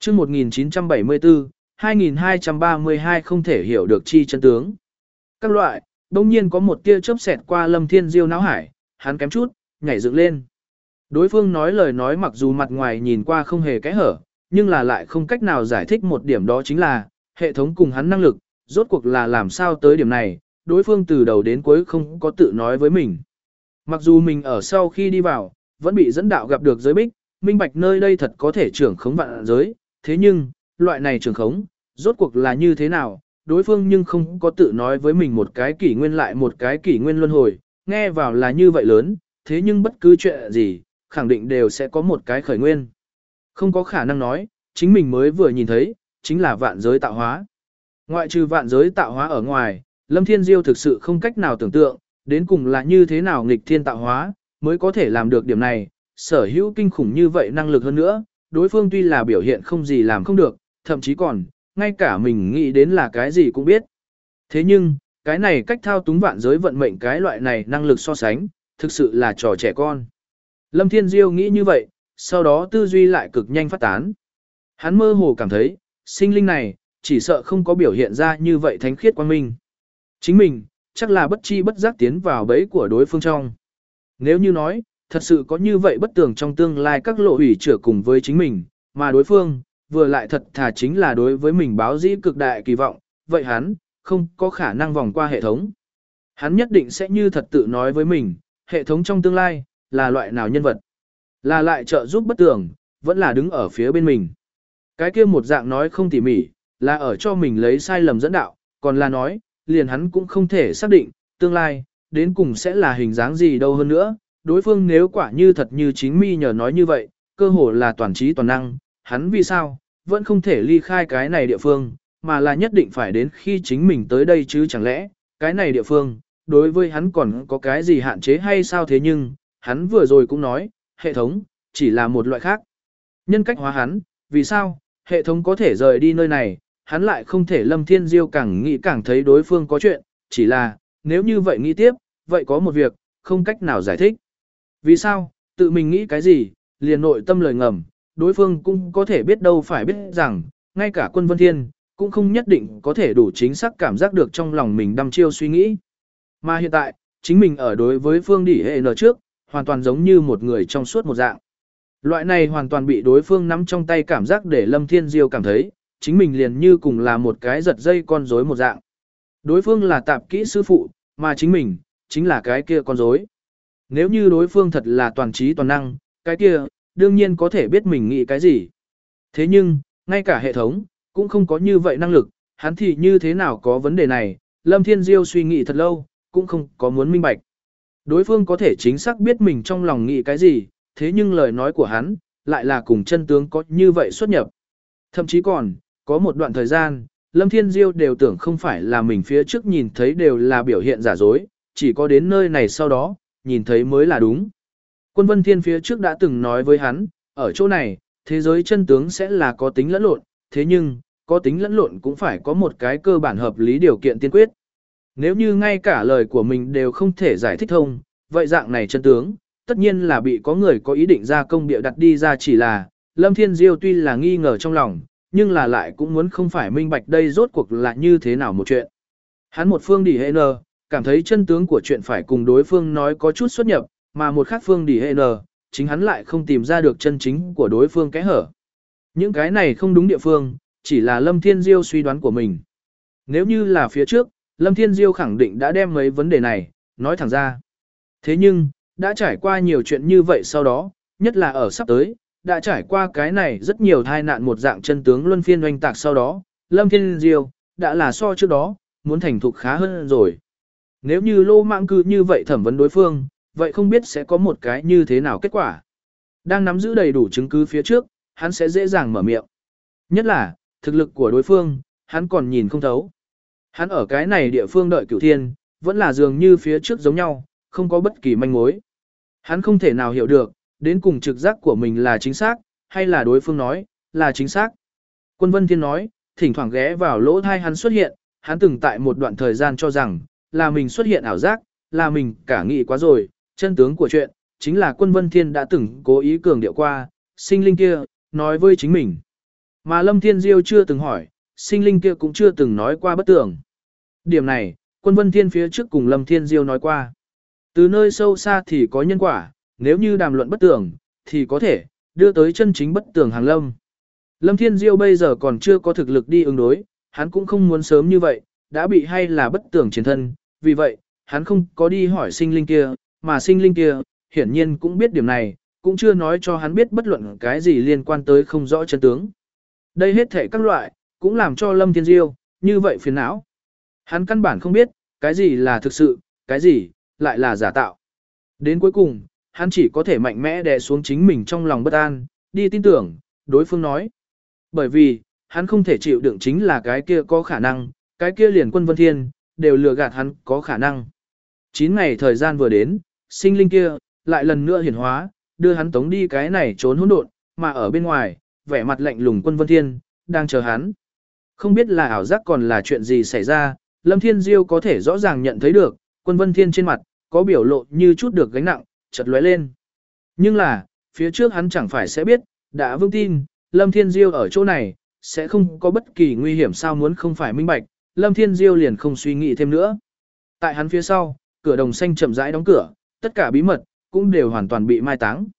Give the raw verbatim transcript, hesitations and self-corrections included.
chương một nghìn chín trăm bảy mươi tư, hai nghìn hai trăm ba mươi hai không thể hiểu được chi chân tướng. Các loại, đông nhiên có một tia chớp xẹt qua Lâm Thiên Diêu não hải, hắn kém chút, nhảy dựng lên. Đối phương nói lời nói mặc dù mặt ngoài nhìn qua không hề kẽ hở, nhưng là lại không cách nào giải thích một điểm đó chính là, hệ thống cùng hắn năng lực, rốt cuộc là làm sao tới điểm này, đối phương từ đầu đến cuối không có tự nói với mình. Mặc dù mình ở sau khi đi vào, vẫn bị dẫn đạo gặp được giới bích, minh bạch nơi đây thật có thể trưởng khống vạn giới, thế nhưng, loại này trưởng khống, rốt cuộc là như thế nào, đối phương nhưng không có tự nói với mình một cái kỷ nguyên lại một cái kỷ nguyên luân hồi, nghe vào là như vậy lớn, thế nhưng bất cứ chuyện gì, khẳng định đều sẽ có một cái khởi nguyên. Không có khả năng nói, chính mình mới vừa nhìn thấy, chính là vạn giới tạo hóa. Ngoại trừ vạn giới tạo hóa ở ngoài, Lâm Thiên Diêu thực sự không cách nào tưởng tượng, đến cùng là như thế nào nghịch thiên tạo hóa, mới có thể làm được điểm này, sở hữu kinh khủng như vậy năng lực hơn nữa, đối phương tuy là biểu hiện không gì làm không được, thậm chí còn, ngay cả mình nghĩ đến là cái gì cũng biết. Thế nhưng, cái này cách thao túng vạn giới vận mệnh cái loại này năng lực so sánh, thực sự là trò trẻ con. Lâm Thiên Diêu nghĩ như vậy, sau đó tư duy lại cực nhanh phát tán. Hắn mơ hồ cảm thấy, sinh linh này, chỉ sợ không có biểu hiện ra như vậy thánh khiết quang minh. Chính mình, chắc là bất chi bất giác tiến vào bẫy của đối phương trong. Nếu như nói, thật sự có như vậy bất tường trong tương lai các lộ hủy trở cùng với chính mình, mà đối phương, vừa lại thật thà chính là đối với mình báo dĩ cực đại kỳ vọng, vậy hắn, không có khả năng vòng qua hệ thống. Hắn nhất định sẽ như thật tự nói với mình, hệ thống trong tương lai, là loại nào nhân vật. Là lại trợ giúp bất tường, vẫn là đứng ở phía bên mình. Cái kia một dạng nói không tỉ mỉ, là ở cho mình lấy sai lầm dẫn đạo, còn là nói, liền hắn cũng không thể xác định, tương lai, đến cùng sẽ là hình dáng gì đâu hơn nữa. Đối phương nếu quả như thật như chính mi nhờ nói như vậy, cơ hồ là toàn trí toàn năng, hắn vì sao, vẫn không thể ly khai cái này địa phương, mà là nhất định phải đến khi chính mình tới đây chứ chẳng lẽ, cái này địa phương, đối với hắn còn có cái gì hạn chế hay sao thế nhưng, hắn vừa rồi cũng nói, hệ thống, chỉ là một loại khác. Nhân cách hóa hắn, vì sao, hệ thống có thể rời đi nơi này, hắn lại không thể. Lâm Thiên Diêu càng nghĩ càng thấy đối phương có chuyện, chỉ là, nếu như vậy nghĩ tiếp, vậy có một việc, không cách nào giải thích. Vì sao, tự mình nghĩ cái gì, liền nội tâm lời ngầm, đối phương cũng có thể biết đâu phải biết rằng, ngay cả Quân Vân Thiên, cũng không nhất định có thể đủ chính xác cảm giác được trong lòng mình đăm chiêu suy nghĩ. Mà hiện tại, chính mình ở đối với Phương Đỉ Hệ N trước, hoàn toàn giống như một người trong suốt một dạng. Loại này hoàn toàn bị đối phương nắm trong tay cảm giác để Lâm Thiên Diêu cảm thấy, chính mình liền như cùng là một cái giật dây con rối một dạng. Đối phương là tạp kỹ sư phụ, mà chính mình, chính là cái kia con rối. Nếu như đối phương thật là toàn trí toàn năng, cái kia, đương nhiên có thể biết mình nghĩ cái gì. Thế nhưng, ngay cả hệ thống, cũng không có như vậy năng lực, hắn thì như thế nào có vấn đề này, Lâm Thiên Diêu suy nghĩ thật lâu, cũng không có muốn minh bạch. Đối phương có thể chính xác biết mình trong lòng nghĩ cái gì, thế nhưng lời nói của hắn, lại là cùng chân tướng có như vậy xuất nhập. Thậm chí còn, có một đoạn thời gian, Lâm Thiên Diêu đều tưởng không phải là mình phía trước nhìn thấy đều là biểu hiện giả dối, chỉ có đến nơi này sau đó, nhìn thấy mới là đúng. Quân Vân Thiên phía trước đã từng nói với hắn, ở chỗ này, thế giới chân tướng sẽ là có tính lẫn lộn, thế nhưng, có tính lẫn lộn cũng phải có một cái cơ bản hợp lý điều kiện tiên quyết. Nếu như ngay cả lời của mình đều không thể giải thích thông, vậy dạng này chân tướng, tất nhiên là bị có người có ý định ra công bịa đặt đi ra, chỉ là, Lâm Thiên Diêu tuy là nghi ngờ trong lòng, nhưng là lại cũng muốn không phải minh bạch đây rốt cuộc là như thế nào một chuyện. Hắn một phương Đỉ Hệ N, cảm thấy chân tướng của chuyện phải cùng đối phương nói có chút xuất nhập, mà một khác phương Đỉ Hệ N, chính hắn lại không tìm ra được chân chính của đối phương kẽ hở. Những cái này không đúng địa phương, chỉ là Lâm Thiên Diêu suy đoán của mình. Nếu như là phía trước, Lâm Thiên Diêu khẳng định đã đem mấy vấn đề này, nói thẳng ra. Thế nhưng, đã trải qua nhiều chuyện như vậy sau đó, nhất là ở sắp tới, đã trải qua cái này rất nhiều tai nạn một dạng chân tướng luân phiên oanh tạc sau đó, Lâm Thiên Diêu, đã là so trước đó, muốn thành thục khá hơn rồi. Nếu như lô mạng cư như vậy thẩm vấn đối phương, vậy không biết sẽ có một cái như thế nào kết quả. Đang nắm giữ đầy đủ chứng cứ phía trước, hắn sẽ dễ dàng mở miệng. Nhất là, thực lực của đối phương, hắn còn nhìn không thấu. Hắn ở cái này địa phương đợi Cửu Thiên, vẫn là dường như phía trước giống nhau, không có bất kỳ manh mối. Hắn không thể nào hiểu được, đến cùng trực giác của mình là chính xác, hay là đối phương nói, là chính xác. Quân Vân Thiên nói, thỉnh thoảng ghé vào lỗ thai hắn xuất hiện, hắn từng tại một đoạn thời gian cho rằng, là mình xuất hiện ảo giác, là mình cả nghĩ quá rồi, chân tướng của chuyện, chính là Quân Vân Thiên đã từng cố ý cường điệu qua, sinh linh kia, nói với chính mình. Mà Lâm Thiên Diêu chưa từng hỏi, sinh linh kia cũng chưa từng nói qua bất tường. Điểm này, Quân Vân Thiên phía trước cùng Lâm Thiên Diêu nói qua. Từ nơi sâu xa thì có nhân quả, nếu như đàm luận bất tường, thì có thể đưa tới chân chính bất tường hàng lâm. Lâm Thiên Diêu bây giờ còn chưa có thực lực đi ứng đối, hắn cũng không muốn sớm như vậy, đã bị hay là bất tường chiến thân, vì vậy, hắn không có đi hỏi sinh linh kia, mà sinh linh kia, hiển nhiên cũng biết điểm này, cũng chưa nói cho hắn biết bất luận cái gì liên quan tới không rõ chân tướng. Đây hết thể các loại, cũng làm cho Lâm Thiên Diêu, như vậy phiền não. Hắn căn bản không biết, cái gì là thực sự, cái gì, lại là giả tạo. Đến cuối cùng, hắn chỉ có thể mạnh mẽ đè xuống chính mình trong lòng bất an, đi tin tưởng, đối phương nói. Bởi vì, hắn không thể chịu đựng chính là cái kia có khả năng, cái kia liền Quân Vân Thiên, đều lừa gạt hắn có khả năng. chín ngày thời gian vừa đến, sinh linh kia, lại lần nữa hiển hóa, đưa hắn tống đi cái này trốn hỗn độn, mà ở bên ngoài, vẻ mặt lạnh lùng Quân Vân Thiên, đang chờ hắn. Không biết là ảo giác còn là chuyện gì xảy ra, Lâm Thiên Diêu có thể rõ ràng nhận thấy được, Quân Vân Thiên trên mặt, có biểu lộ như chút được gánh nặng, chợt lóe lên. Nhưng là, phía trước hắn chẳng phải sẽ biết, đã vững tin, Lâm Thiên Diêu ở chỗ này, sẽ không có bất kỳ nguy hiểm sao muốn không phải minh bạch, Lâm Thiên Diêu liền không suy nghĩ thêm nữa. Tại hắn phía sau, cửa đồng xanh chậm rãi đóng cửa, tất cả bí mật, cũng đều hoàn toàn bị mai táng.